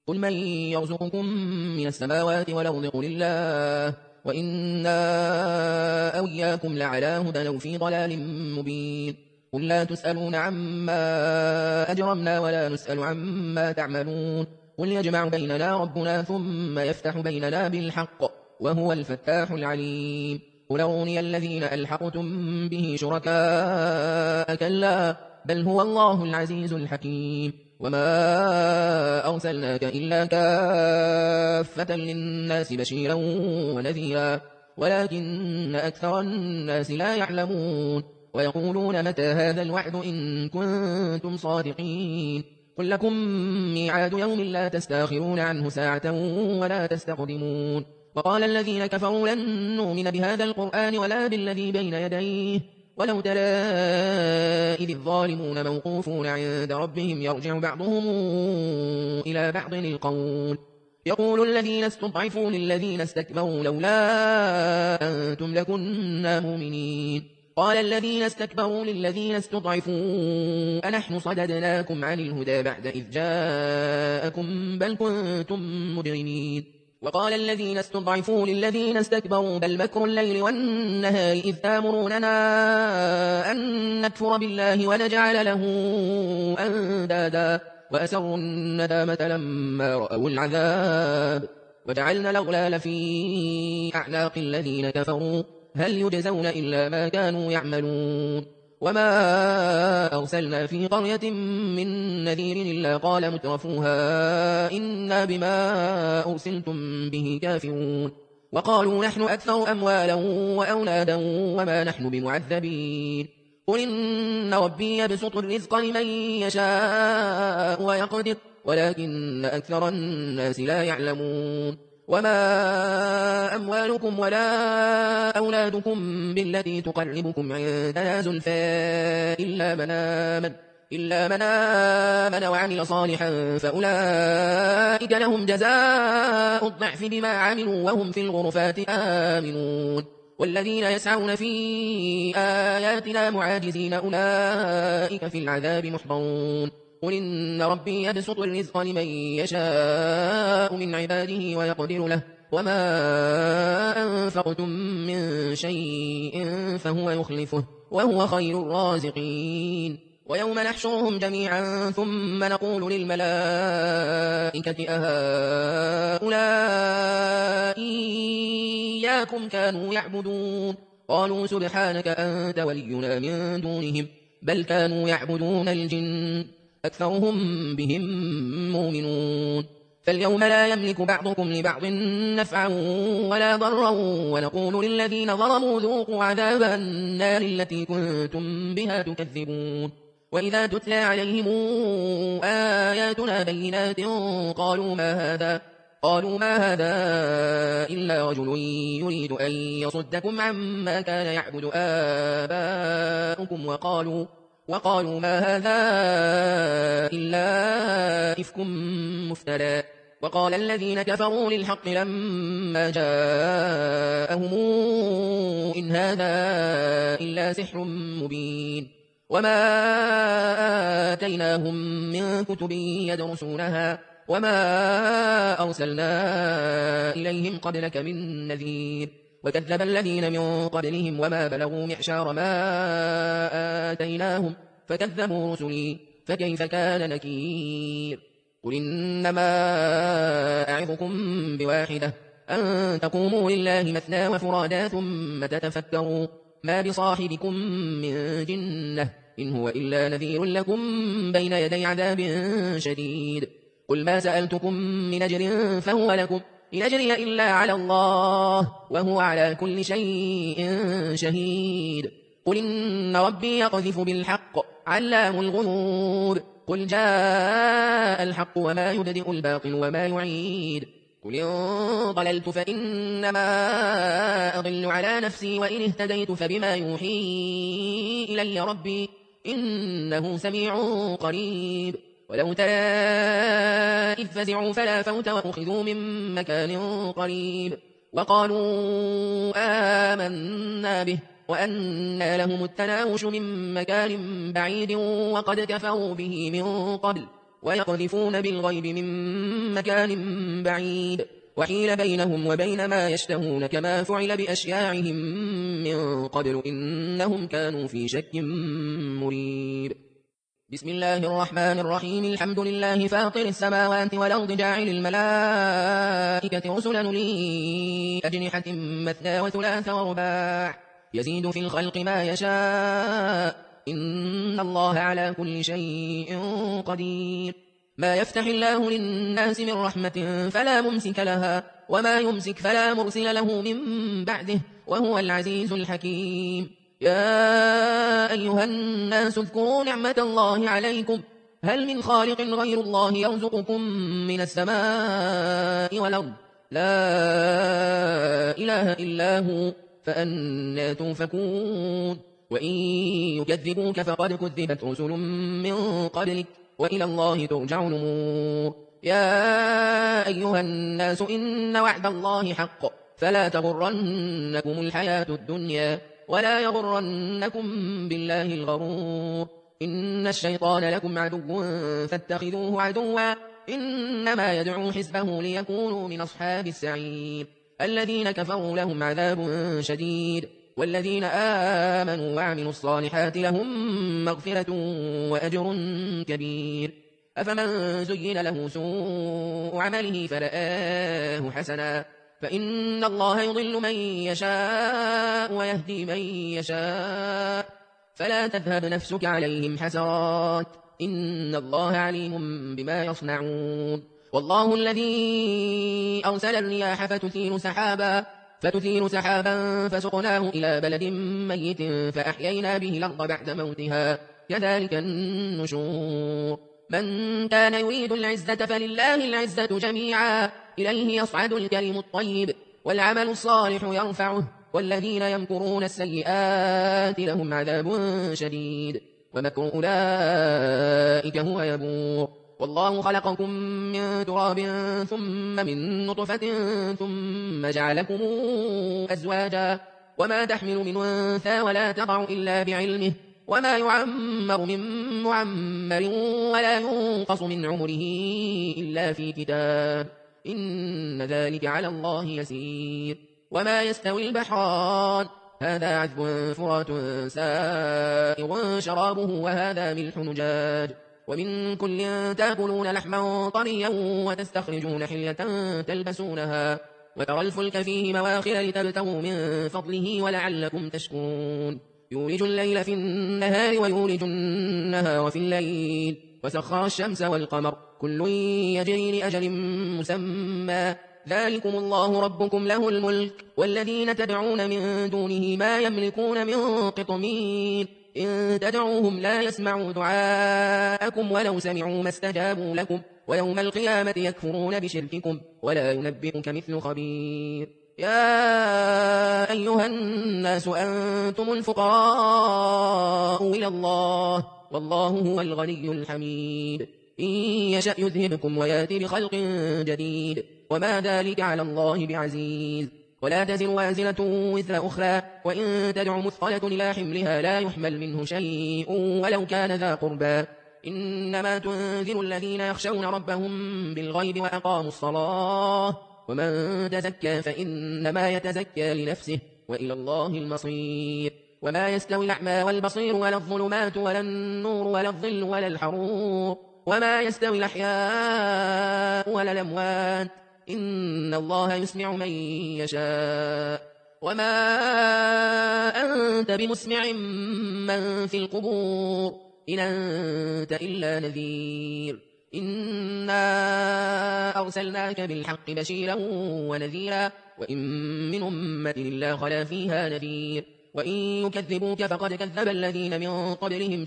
قل من يرزقكم من السماوات والأرض قل الله وإنا أو إياكم لعلى هدى أو في ضلال مبين قل لا تسألون عما أجرمنا ولا نسأل عما تعملون قل يجمع بيننا ربنا ثم يفتح بيننا بالحق وهو الفتاح العليم قل أروني الذين ألحقتم به شركاء كلا بل هو الله العزيز الحكيم وما أرسلناك إلا كافة للناس بشيرا ونذيرا ولكن أكثر الناس لا يعلمون ويقولون متى هذا الوعد إن كنتم صادقين قل لكم ميعاد يوم لا تستاخرون عنه ساعة ولا تستقدمون وقال الذين كفروا لن نؤمن بهذا القرآن ولا بالذي بين يديه ولو ترى إذ الظالمون موقوفون عند ربهم يرجع بعضهم إلى بعض القول يقول الذين استضعفوا للذين استكبروا لولا أنتم لكنا مؤمنين قال الذين استكبروا للذين استضعفوا أنحن صددناكم عن الهدى بعد إذ جاءكم بل كنتم مجرمين وقال الذين استضعفوا للذين استكبروا بل مكر الليل والنهار إذ تامروننا أن نكفر بالله ونجعل له أندادا وأسروا الندامة لما رأوا العذاب وجعلنا الأغلال في أعناق الذين كفروا هل يجزون إلا ما كانوا يعملون وما أرسلنا في قرية من نذير إلا قال مترفوها إنا بما أرسلتم به كافرون وقالوا نحن أكثر أموالا وأولادا وما نحن بمعذبين قل إن ربي يبسط الرزق لمن يشاء ويقدر ولكن أكثر الناس لا يعلمون وما أموالكم ولا أولادكم بالتي تقربكم عندنا زلفى إلا من آمن وعمل صالحا فأولئك لهم جزاء الضعف بما عملوا وهم في الغرفات آمنون والذين يسعون في آياتنا معاجزين أولئك في العذاب محضرون قل إن ربي يبسط الرزق لمن يشاء من عباده ويقدر له وما أنفقتم من شيء فهو يخلفه وهو خير الرازقين ويوم نحشرهم جميعا ثم نقول للملائكة أهؤلاء إياكم كانوا يعبدون قالوا سبحانك أنت ولينا من دونهم بل كانوا يعبدون الجن أكثرهم بهم مؤمنون فاليوم لا يملك بعضكم لبعض نفعا ولا ضرا ونقول للذين ظلموا ذوقوا عذاب النار التي كنتم بها تكذبون وإذا تتلى عليهم آياتنا بينات قالوا ما هذا إلا رجل يريد أن يصدكم عما كان يعبد آباؤكم وقالوا ما هذا إلا إفك مفترى وقال الذين كفروا للحق لما جاءهم إن هذا إلا سحر مبين وما آتيناهم من كتب يدرسونها وما أرسلنا إليهم قبلك من نذير وكذب الذين من قبلهم وما بلغوا معشار ما آتيناهم فكذبوا رسلي فكيف كان نكير قل إنما أعظكم بواحدة أن تقوموا لله مثنى وفرادا ثم تتفكروا ما بصاحبكم من جنة إن هو إلا نذير لكم بين يدي عذاب شديد قل ما سألتكم من أجر فهو لكم إن أجري إلا على الله وهو على كل شيء شهيد قل إن ربي يقذف بالحق علام الغيوب قل جاء الحق وما يبدئ الباطل وما يعيد قل إن ضللت فإنما أضل على نفسي وإن اهتديت فبما يوحي إلي ربي إنه سميع قريب ولو ترى إذ فزعوا فلا فوت وأخذوا من مكان قريب وقالوا آمنا به وأنى لهم التناوش من مكان بعيد وقد كفروا به من قبل ويقذفون بالغيب من مكان بعيد وحيل بينهم وبين ما يشتهون كما فعل بأشياعهم من قبل إنهم كانوا في شك مريب. بسم الله الرحمن الرحيم. الحمد لله فاطر السماوات والأرض جاعل الملائكة رسلا أولي أجنحة مثنى وثلاث ورباع يزيد في الخلق ما يشاء إن الله على كل شيء قدير. ما يفتح الله للناس من رحمة فلا ممسك لها وما يمسك فلا مرسل له من بعده وهو العزيز الحكيم. يا أيها الناس اذكروا نعمة الله عليكم هل من خالق غير الله يرزقكم من السماء والأرض لا إله إلا هو فأنى توفكون. وإن يكذبوك فقد كذبت رسل من قبلك وإلى الله ترجع الأمور. يا أيها الناس إن وعد الله حق فلا تغرنكم الحياة الدنيا ولا يغرنكم بالله الغرور. إن الشيطان لكم عدو فاتخذوه عدوا إنما يدعو حزبه ليكونوا من أصحاب السعير. الذين كفروا لهم عذاب شديد والذين آمنوا وعملوا الصالحات لهم مغفرة وأجر كبير. أفمن زين له سوء عمله فرآه حسنا فإن الله يضل من يشاء ويهدي من يشاء فلا تذهب نفسك عليهم حسرات إن الله عليم بما يصنعون. والله الذي أرسل الرياح فتثير سحابا فسقناه إلى بلد ميت فأحيينا به الأرض بعد موتها كذلك النشور. من كان يريد العزة فلله العزة جميعا إليه يصعد الكلم الطيب والعمل الصالح يرفعه والذين يمكرون السيئات لهم عذاب شديد ومكر أولئك هو يبور. والله خلقكم من تراب ثم من نطفة ثم جعلكم أزواجا وما تحمل من أنثى ولا تضع إلا بعلمه وما يعمر من معمر ولا ينقص من عمره إلا في كتاب إن ذلك على الله يسير. وما يستوي البحران هذا عذب فرات سائغ شرابه وهذا ملح نجاج ومن كل تأكلون لحما طريا وتستخرجون حلية تلبسونها وترى الفلك فيه مواخر لتبتغوا من فضله ولعلكم تشكرون. يولج الليل في النهار ويولج النهار في الليل وسخر الشمس والقمر كل يجري لأجل مسمى ذلكم الله ربكم له الملك والذين تدعون من دونه ما يملكون من قطمير إن تدعوهم لا يسمعوا دعاءكم ولو سمعوا ما استجابوا لكم ويوم القيامة يكفرون بشرككم ولا ينبئك مثل خبير. يا أيها الناس أنتم الفقراء إلى الله والله هو الغني الحميد. إن يشأ يذهبكم ويأتي بخلق جديد وما ذلك على الله بعزيز. ولا تزر وازرة وزر أخرى وإن تدع مثقلة إلى حملها لا يحمل منه شيء ولو كان ذا قربى إنما تنذر الذين يخشون ربهم بالغيب وأقاموا الصلاة ومن تزكى فإنما يتزكى لنفسه وإلى الله المصير. وما يستوي الأعمى والبصير ولا الظلمات ولا النور ولا الظل ولا الحرور وما يستوي الأحياء ولا الأموات إن الله يسمع من يشاء وما أنت بمسمع من في القبور إن أنت إلا نذير. إنا أرسلناك بالحق بشيرا ونذيرا وإن من أمة إلا خلا فيها نذير وإن يكذبوك فقد كذب الذين من قبلهم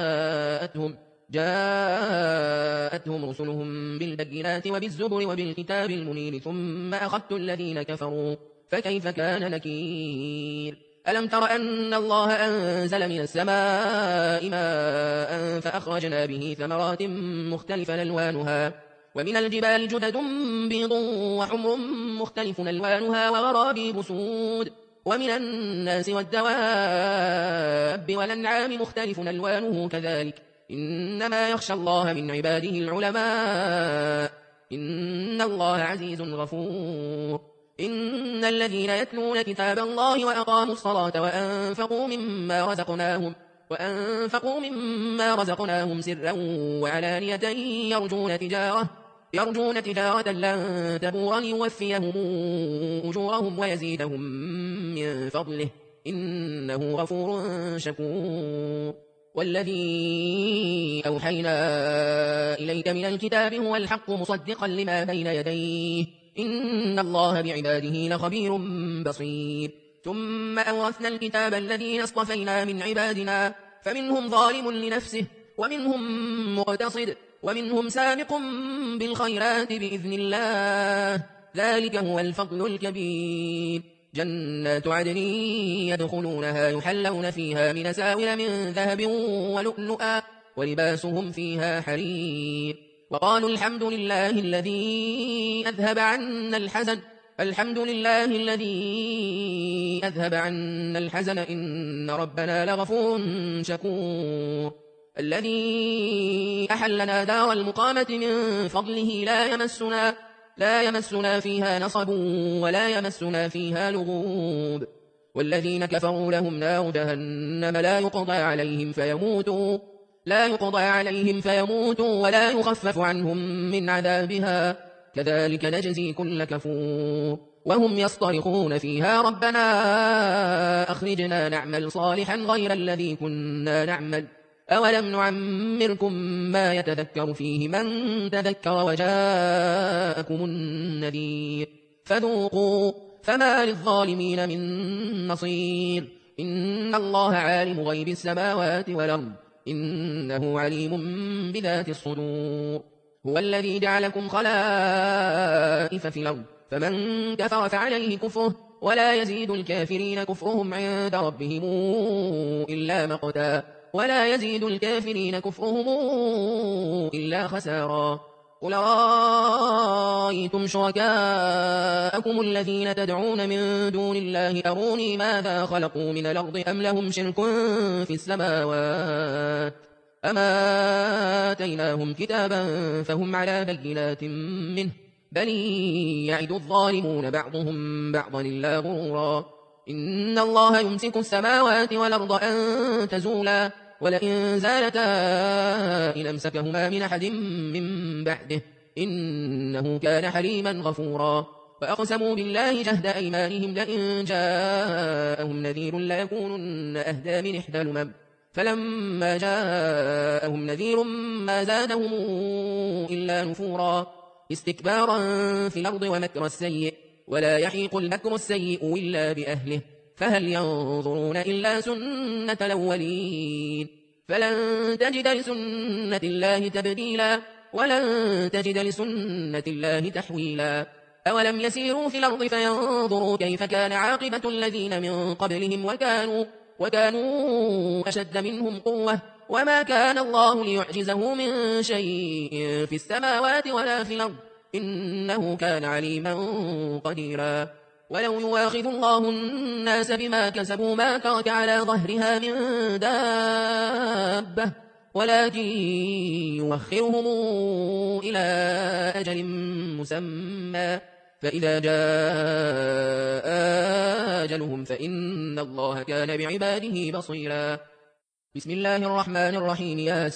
جاءتهم رسلهم بالبينات وبالزبر وبالكتاب المنير ثم أخذت الذين كفروا فكيف كان نكير. ألم تر أن الله أنزل من السماء ماء فأخرجنا به ثمرات مختلفا ألوانها ومن الجبال جدد بيض وحمر مختلف ألوانها وغرابيب سود ومن الناس والدواب والأنعام مختلف ألوانه كذلك إنما يخشى الله من عباده العلماء إن الله عزيز غفور إن الذين يتلون كتاب الله وأقاموا الصلاة وأنفقوا مما رزقناهم سرا وعلانية يرجون تجارة لن تبور ليوفيهم أجورهم ويزيدهم من فضله إنه غفور شكور والذي أوحينا إليك من الكتاب هو الحق مصدقا لما بين يديه إن الله بعباده لخبير بصير ثم أورثنا الكتاب الذين اصطفينا من عبادنا فمنهم ظالم لنفسه ومنهم مقتصد ومنهم سابق بالخيرات بإذن الله ذلك هو الفضل الكبير جنات عدن يدخلونها يحلون فيها من أساور من ذهب ولؤلؤا ولباسهم فيها حرير وقالوا الحمد لله الذي أذهب عنا الحزن إن ربنا لغفور شكور الذي أحلنا دار المقامة من فضله لا يمسنا فيها نصب ولا يمسنا فيها لغوب والذين كفروا لهم نار جهنم لا يقضى عليهم فيموتوا ولا يخفف عنهم من عذابها كذلك نجزي كل كفور وهم يصطرخون فيها ربنا أخرجنا نعمل صالحا غير الذي كنا نعمل أولم نعمركم ما يتذكر فيه من تذكر وجاءكم النذير فذوقوا فما للظالمين من نصير إن الله عالم غيب السماوات والأرض إنه عليم بذات الصدور هو الذي جعلكم خلائف في الأرض فمن كفر فعليه كفره ولا يزيد الكافرين كفرهم عند ربهم إلا مقتا ولا يزيد الكافرين كفرهم إلا خسارا قل رأيتم شركاءكم الذين تدعون من دون الله أروني ماذا خلقوا من الأرض أم لهم شرك في السماوات أما آتيناهم كتابا فهم على بينات منه بل يعد الظالمون بعضهم بعضا إلا غرورا إن الله يمسك السماوات والأرض أن تزولا ولئن زالتا إن أمسكهما من أحد من بعده إنه كان حليما غفورا وأقسموا بالله جهد أيمانهم لئن جاءهم نذير ليكونن أهدى من إحدى الأمم فلما جاءهم نذير ما زادهم إلا نفورا استكبارا في الأرض ومكر السيء ولا يحيق المكر السيء إلا بأهله فهل ينظرون إلا سنة الأولين فلن تجد لسنة الله تبديلا ولن تجد لسنة الله تحويلا أولم يسيروا في الأرض فينظروا كيف كان عاقبة الذين من قبلهم وكانوا أشد منهم قوة وما كان الله ليعجزه من شيء في السماوات ولا في الأرض إنه كان عليما قديرا ولو يواخذ الله الناس بما كسبوا ما ترك على ظهرها من دابة ولكن يوخرهم إلى أجل مسمى فإذا جاء أجلهم فإن الله كان بعباده بصيرا بسم الله الرحمن الرحيم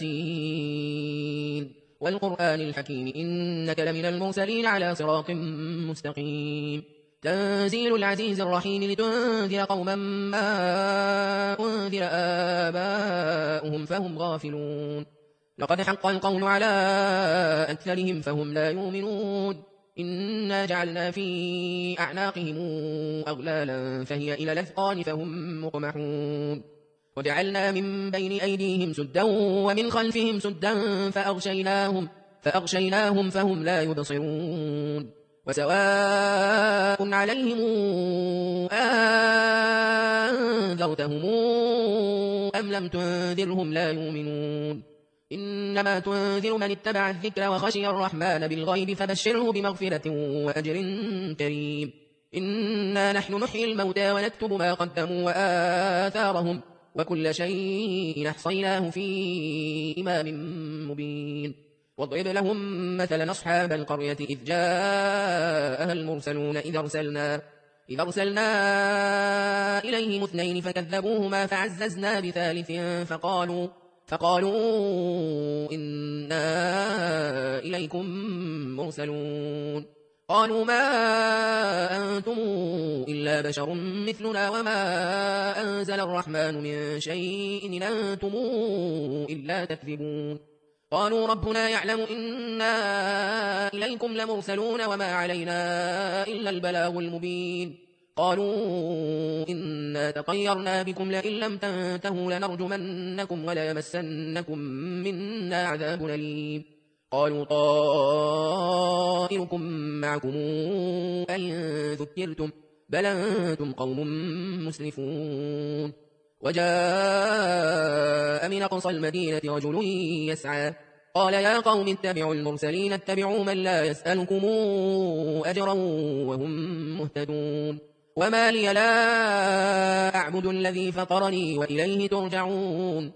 ياسين والقرآن الحكيم إنك لمن المرسلين على صراط مستقيم تنزيل العزيز الرحيم لتنذر قوما ما أنذر آباؤهم فهم غافلون لقد حق القول على أكثرهم فهم لا يؤمنون إنا جعلنا في أعناقهم أغلالا فهي إلى الأذقان فهم مقمحون وجعلنا من بين أيديهم سدا ومن خلفهم سدا فأغشيناهم فهم لا يبصرون وسواء عليهم أنذرتهم أم لم تنذرهم لا يؤمنون إنما تنذر من اتبع الذكر وخشي الرحمن بالغيب فبشره بمغفرة وأجر كريم إنا نحن نحيي الموتى ونكتب ما قدموا وآثارهم وكل شيء أحصيناه في إمام مبين واضرب لهم مثلا أصحاب القرية إذ جاءها المرسلون إذ أرسلنا إليهم اثنين فكذبوهما فعززنا بثالث فقالوا إنا إليكم مرسلون قالوا ما أنتم إلا بشر مثلنا وما أنزل الرحمن من شيء إن أنتم إلا تكذبون قالوا ربنا يعلم إنا إليكم لمرسلون وما علينا إلا البلاغ المبين قالوا إنا تطيرنا بكم لئن لم تنتهوا لنرجمنكم وليمسنكم منا عذاب أليم قالوا طائركم معكم أئن ذكرتم بل أنتم قوم مسرفون وجاء من أقصى المدينة رجل يسعى قال يا قوم اتبعوا المرسلين اتبعوا من لا يسألكم أجرا وهم مهتدون وما لي لا أعبد الذي فطرني وإليه ترجعون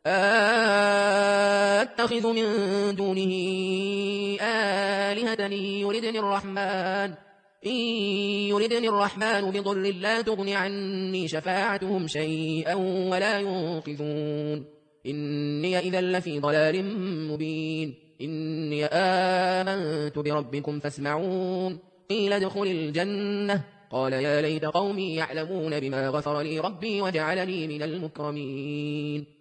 أتخذ من دونه آلهة إن يردني الرحمن بضر لا تغن عني شفاعتهم شيئا ولا ينقذون إني إذا لفي ضلال مبين إني آمنت بربكم فاسمعون قيل ادخل الجنة قال يا ليت قومي يعلمون بما غفر لي ربي وجعلني من المكرمين